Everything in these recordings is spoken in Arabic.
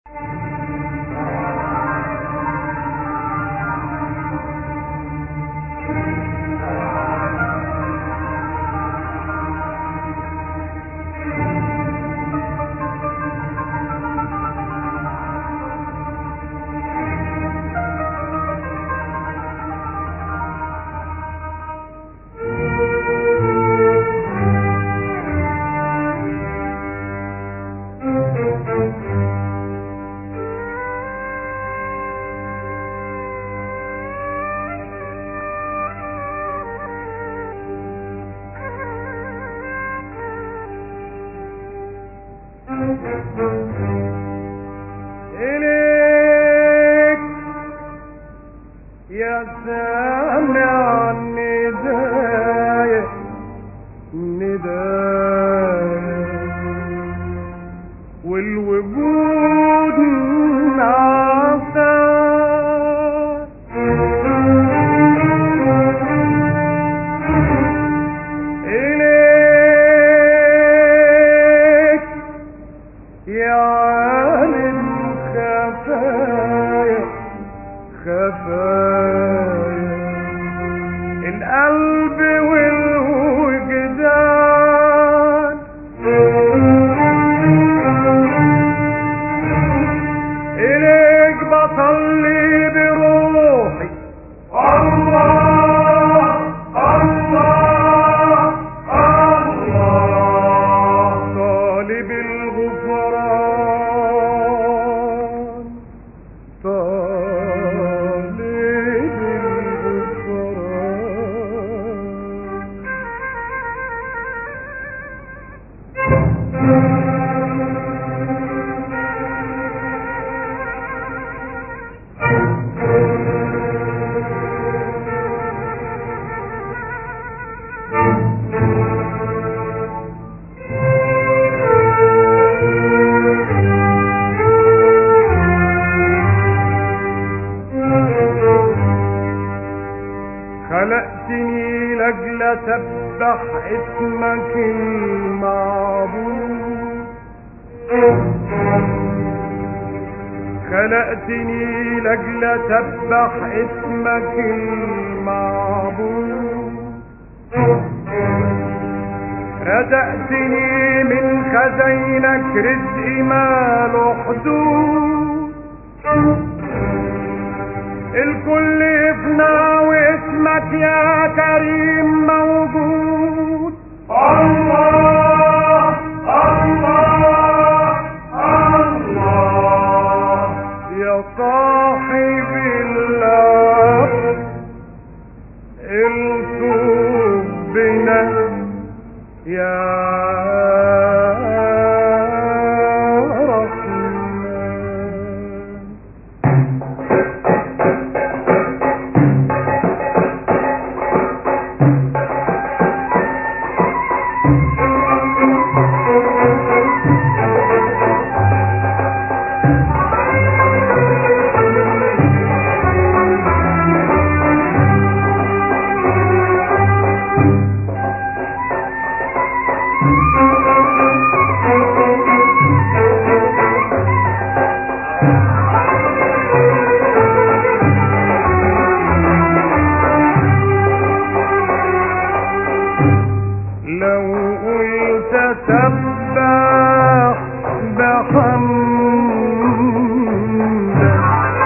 إليك يا سامع النداء والوجود نعسى إليك يا عالم خفايا القلب والوجدان إليك بصلي بروحي الله الله الله طالب الغفران طالب خلقتني لأجل أسبح اسمك المعبود خلقتني لأجل أسبح اسمك المعبود رزقتني من خزينك رزقي ما له حدود الكل يفنى واسمك يا كريم موجود الله الله الله يا صاحب الأرض الطوب بنا يا لو قلت سبح بحمدك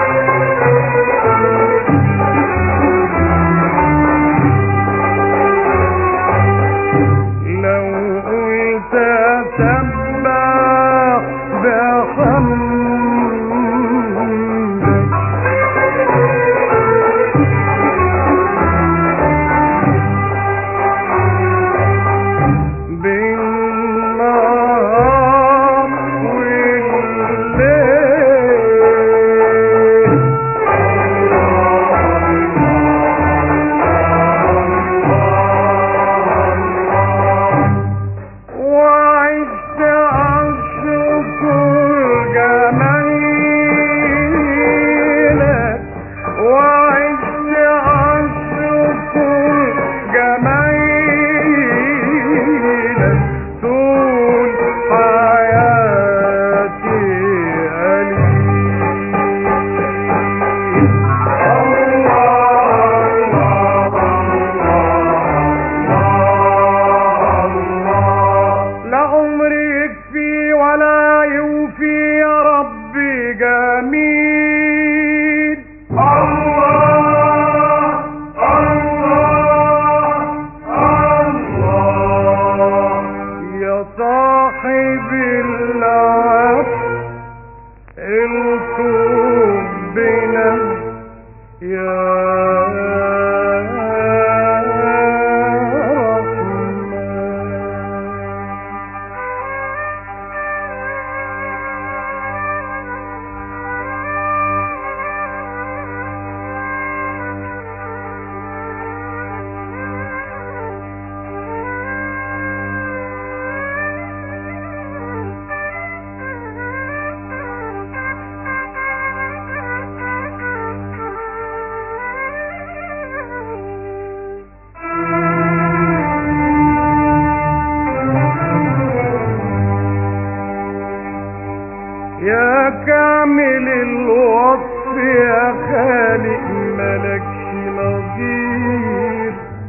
لو قلت سبح بحمدك وعدت أشكر يا كامل الوصف يا خالق ملكش نظير.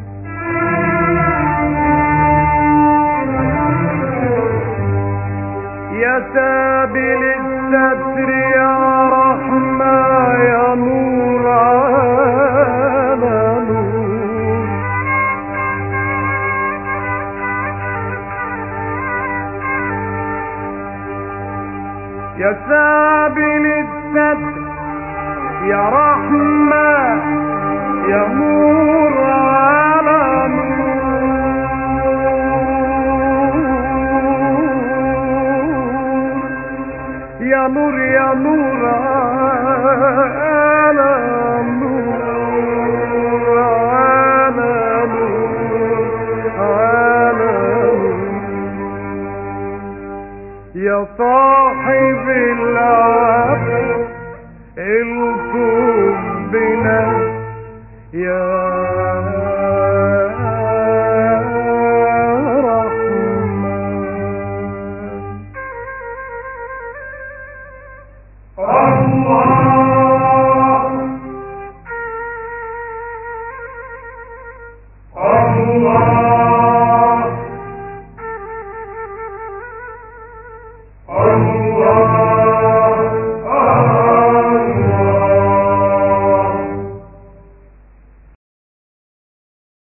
يا سابل الستر يا رحمة يا نور على نور. يا سابل الستر يا رحمة يا نور على نور. يا نور يا نور على نور على نور على نور. يا صاحب العفو الطف بنا يا